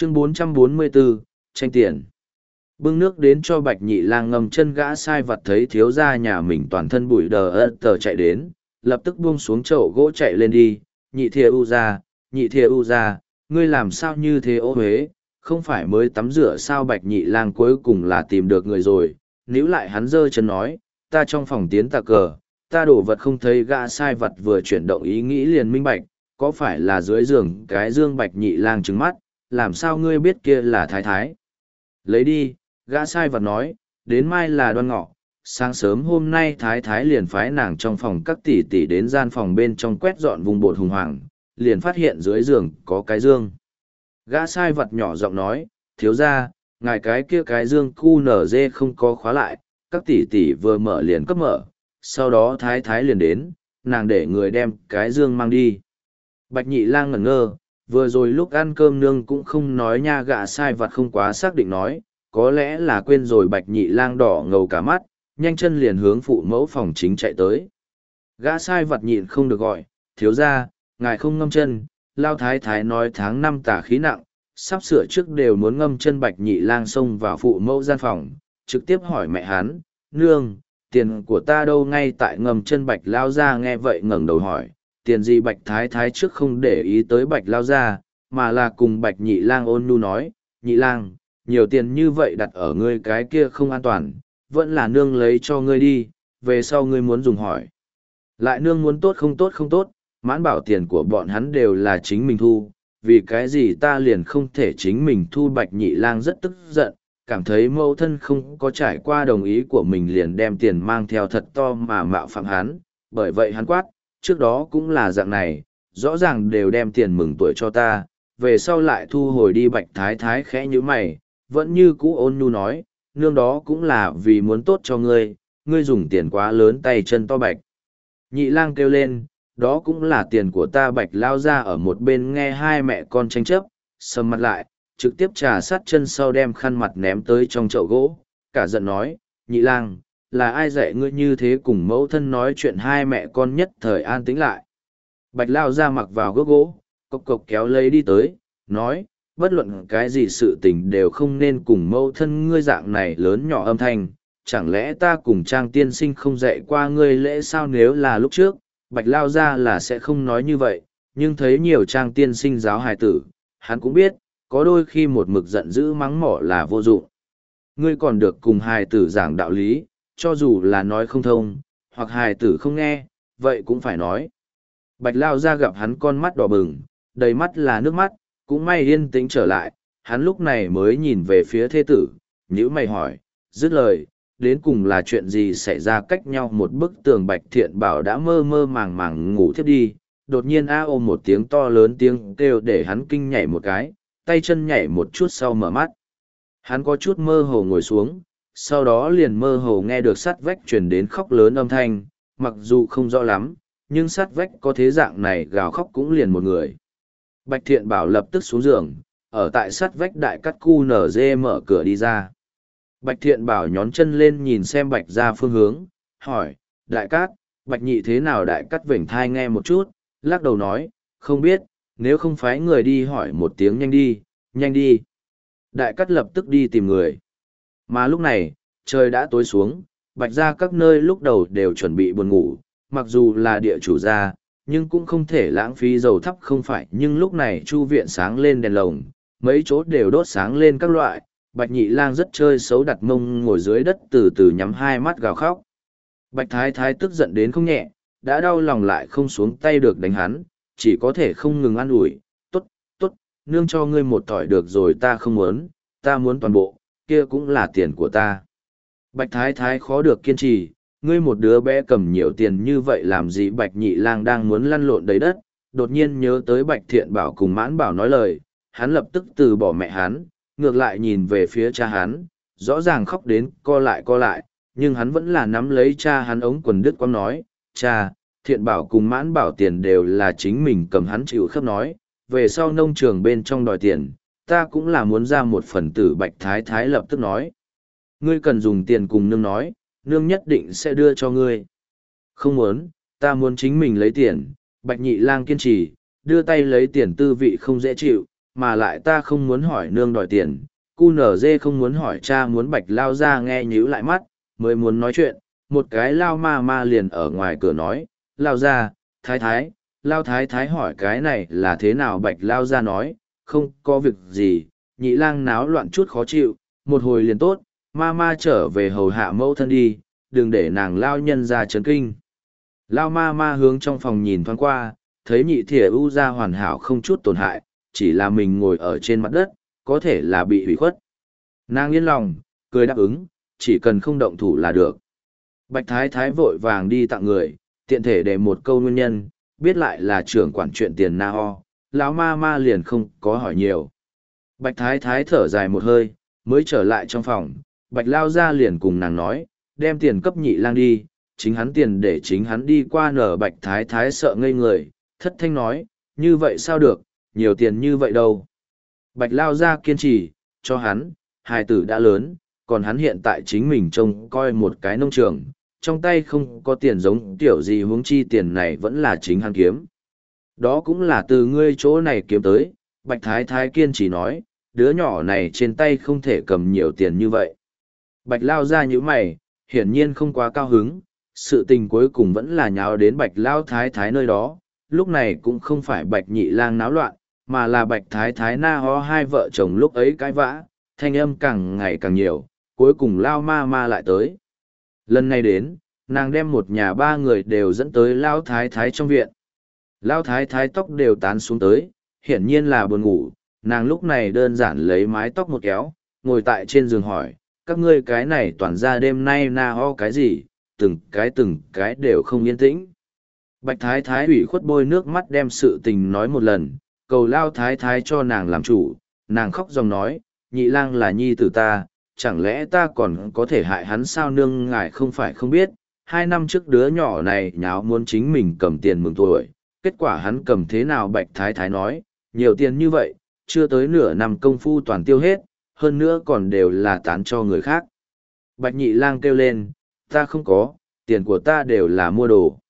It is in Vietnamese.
Chương 444, tranh tiền. Bưng nước đến cho Bạch Nhị Lang ngâm chân, gã sai vặt thấy thiếu gia nhà mình toàn thân bụi đờ ơ tờ chạy đến, lập tức buông xuống chậu gỗ chạy lên đi. Nhị thìa u ra, ngươi làm sao như thế ô huế, không phải mới tắm rửa sao? Bạch Nhị Lang cuối cùng là tìm được người rồi, níu lại hắn giơ chân nói, ta trong phòng tiến tà cờ, ta đổ vật không thấy. Gã sai vặt vừa chuyển động ý nghĩ liền minh bạch, có phải là dưới giường cái dương? Bạch Nhị Lang trừng mắt, làm sao ngươi biết kia là thái thái? Lấy đi, gã sai vặt nói, đến mai là đoan ngọ, sáng sớm hôm nay thái thái liền phái nàng trong phòng các tỷ tỷ đến gian phòng bên trong quét dọn vùng bột hùng hoàng, liền phát hiện dưới giường có cái dương. Gã sai vặt nhỏ giọng nói, thiếu ra, ngài cái kia cái dương QNZ không có khóa lại, các tỷ tỷ vừa mở liền cấp mở, sau đó thái thái liền đến, nàng để người đem cái dương mang đi. Bạch Nhị Lang ngẩn ngơ, vừa rồi lúc ăn cơm nương cũng không nói nha. Gã sai vặt không quá xác định nói, có lẽ là quên rồi. Bạch Nhị Lang đỏ ngầu cả mắt, nhanh chân liền hướng phụ mẫu phòng chính chạy tới. Gã sai vặt nhịn không được gọi, thiếu ra, ngài không ngâm chân. Lao thái thái nói tháng 5 tà khí nặng, sắp sửa trước đều muốn ngâm chân. Bạch Nhị Lang xông vào phụ mẫu gian phòng, trực tiếp hỏi mẹ hắn, nương, tiền của ta đâu? Ngay tại ngâm chân. Bạch lao ra nghe vậy ngẩng đầu hỏi, tiền gì? Bạch thái thái trước không để ý tới Bạch lao ra, mà là cùng Bạch Nhị Lang ôn nhu nói, Nhị Lang, nhiều tiền như vậy đặt ở ngươi cái kia không an toàn, vẫn là nương lấy cho ngươi đi, về sau ngươi muốn dùng hỏi lại nương muốn. Tốt không tốt không tốt, mãn bảo tiền của bọn hắn đều là chính mình thu, vì cái gì ta liền không thể chính mình thu? Bạch Nhị Lang rất tức giận, cảm thấy mẫu thân không có trải qua đồng ý của mình liền đem tiền mang theo thật to mà mạo phạm hắn. Bởi vậy hắn quát, trước đó cũng là dạng này, rõ ràng đều đem tiền mừng tuổi cho ta, về sau lại thu hồi đi. Bạch thái thái khẽ nhíu mày, vẫn như cũ ôn nhu nói, nương đó cũng là vì muốn tốt cho ngươi, ngươi dùng tiền quá lớn tay chân to. Bạch Nhị Lang kêu lên, đó cũng là tiền của ta. Bạch lao ra ở một bên nghe hai mẹ con tranh chấp, sầm mặt lại, trực tiếp trà sát chân sau đem khăn mặt ném tới trong chậu gỗ, cả giận nói, Nhị Lang, là ai dạy ngươi như thế cùng mẫu thân nói chuyện? Hai mẹ con nhất thời an tĩnh lại. Bạch lao ra mặc vào gốc gỗ, cộc cộc kéo lấy đi tới, nói, bất luận cái gì sự tình đều không nên cùng mẫu thân ngươi dạng này lớn nhỏ âm thanh, chẳng lẽ ta cùng Trang tiên sinh không dạy qua ngươi lễ sao? Nếu là lúc trước, Bạch lao ra là sẽ không nói như vậy, nhưng thấy nhiều Trang tiên sinh giáo hài tử, hắn cũng biết, có đôi khi một mực giận dữ mắng mỏ là vô dụng. Ngươi còn được cùng hài tử giảng đạo lý, cho dù là nói không thông, hoặc hài tử không nghe, vậy cũng phải nói. Bạch lao ra gặp hắn con mắt đỏ bừng, đầy mắt là nước mắt, cũng may yên tĩnh trở lại, hắn lúc này mới nhìn về phía thê tử, nhíu mày hỏi, dứt lời, đến cùng là chuyện gì xảy ra? Cách nhau một bức tường, Bạch Thiện Bảo đã mơ mơ màng màng ngủ thiếp đi, đột nhiên a ôm một tiếng to lớn, tiếng kêu để hắn kinh nhảy một cái, tay chân nhảy một chút sau mở mắt. Hắn có chút mơ hồ ngồi xuống, sau đó liền mơ hồ nghe được sát vách truyền đến khóc lớn âm thanh, mặc dù không rõ lắm, nhưng sát vách có thế dạng này gào khóc cũng liền một người. Bạch Thiện Bảo lập tức xuống giường, ở tại sát vách Đại Cát QNZ mở cửa đi ra. Bạch Thiện Bảo nhón chân lên nhìn xem Bạch ra phương hướng, hỏi, Đại Cát, Bạch Nhị thế nào? Đại Cát vểnh thai nghe một chút, lắc đầu nói, không biết, nếu không phái người đi hỏi một tiếng. Nhanh đi, nhanh đi. Đại Cát lập tức đi tìm người. Mà lúc này, trời đã tối xuống, Bạch ra các nơi lúc đầu đều chuẩn bị buồn ngủ, mặc dù là địa chủ gia, nhưng cũng không thể lãng phí dầu thắp không phải. Nhưng lúc này chu viện sáng lên đèn lồng, mấy chỗ đều đốt sáng lên các loại. Bạch Nhị Lang rất chơi xấu, đặt mông ngồi dưới đất từ từ nhắm hai mắt gào khóc. Bạch Thái Thái tức giận đến không nhẹ, đã đau lòng lại không xuống tay được đánh hắn, chỉ có thể không ngừng an ủi, tốt, tốt, nương cho ngươi một tỏi được rồi, ta không muốn, ta muốn toàn bộ, kia cũng là tiền của ta. Bạch Thái Thái khó được kiên trì, ngươi một đứa bé cầm nhiều tiền như vậy làm gì? Bạch Nhị Lang đang muốn lăn lộn đầy đất, đột nhiên nhớ tới Bạch Thiện Bảo cùng Mãn Bảo nói lời, hắn lập tức từ bỏ mẹ hắn, ngược lại nhìn về phía cha hắn, rõ ràng khóc đến co lại, nhưng hắn vẫn là nắm lấy cha hắn ống quần đứt quãng nói, cha, Thiện Bảo cùng Mãn Bảo tiền đều là chính mình cầm. Hắn chịu khớp nói, về sau nông trường bên trong đòi tiền, ta cũng là muốn ra một phần tử. Bạch Thái Thái lập tức nói, ngươi cần dùng tiền cùng nương nói, nương nhất định sẽ đưa cho ngươi. Không muốn, ta muốn chính mình lấy tiền. Bạch Nhị Lang kiên trì, đưa tay lấy tiền tư vị không dễ chịu, mà lại ta không muốn hỏi nương đòi tiền, cu nở dê không muốn hỏi cha muốn Bạch lao ra nghe nhíu lại mắt, mới muốn nói chuyện, một cái lao ma ma liền ở ngoài cửa nói, lao ra, thái thái, lao thái thái hỏi cái này là thế nào. Bạch lao ra nói, không có việc gì, nhị lang náo loạn chút khó chịu, một hồi liền tốt, ma ma trở về hầu hạ mẫu thân đi, đừng để nàng lao nhân ra chấn kinh. Lao ma ma hướng trong phòng nhìn thoáng qua, thấy nhị thìa u ra hoàn hảo không chút tổn hại, chỉ là mình ngồi ở trên mặt đất, có thể là bị hủy khuất. Nàng yên lòng, cười đáp ứng, chỉ cần không động thủ là được. Bạch thái thái vội vàng đi tặng người, tiện thể để một câu nguyên nhân, biết lại là trưởng quản chuyện tiền na ho, lão ma ma liền không có hỏi nhiều. Bạch thái thái thở dài một hơi, mới trở lại trong phòng, bạch lao ra liền cùng nàng nói, đem tiền cấp nhị lang đi, chính hắn tiền để chính hắn đi qua nở. Bạch thái thái sợ ngây người, thất thanh nói, như vậy sao được, nhiều tiền như vậy đâu. Bạch lao ra kiên trì, cho hắn, hài tử đã lớn, còn hắn hiện tại chính mình trông coi một cái nông trường, trong tay không có tiền giống tiểu gì, huống chi tiền này vẫn là chính hắn kiếm. Đó cũng là từ ngươi chỗ này kiếm tới, Bạch thái thái kiên trì nói, đứa nhỏ này trên tay không thể cầm nhiều tiền như vậy. Bạch lao ra như mày, hiển nhiên không quá cao hứng, sự tình cuối cùng vẫn là nháo đến Bạch lao thái thái nơi đó, lúc này cũng không phải Bạch nhị lang náo loạn, mà là Bạch thái thái na ho hai vợ chồng lúc ấy cãi vã, thanh âm càng ngày càng nhiều, cuối cùng lao ma ma lại tới. Lần này đến, nàng đem một nhà ba người đều dẫn tới lao thái thái trong viện. Lao thái thái tóc đều tán xuống tới, hiển nhiên là buồn ngủ, nàng lúc này đơn giản lấy mái tóc một kéo, ngồi tại trên giường hỏi, các ngươi cái này toàn ra đêm nay na ho cái gì, từng cái đều không yên tĩnh. Bạch thái thái ủy khuất bôi nước mắt đem sự tình nói một lần, cầu lao thái thái cho nàng làm chủ, nàng khóc dòng nói, nhị lang là nhi tử ta, chẳng lẽ ta còn có thể hại hắn sao? Nương ngài không phải không biết, 2 năm trước đứa nhỏ này nháo muốn chính mình cầm tiền mừng tuổi, kết quả hắn cầm thế nào? Bạch thái thái nói, nhiều tiền như vậy, chưa tới nửa năm công phu toàn tiêu hết, hơn nữa còn đều là tán cho người khác. Bạch nhị lang kêu lên, ta không có, tiền của ta đều là mua đồ.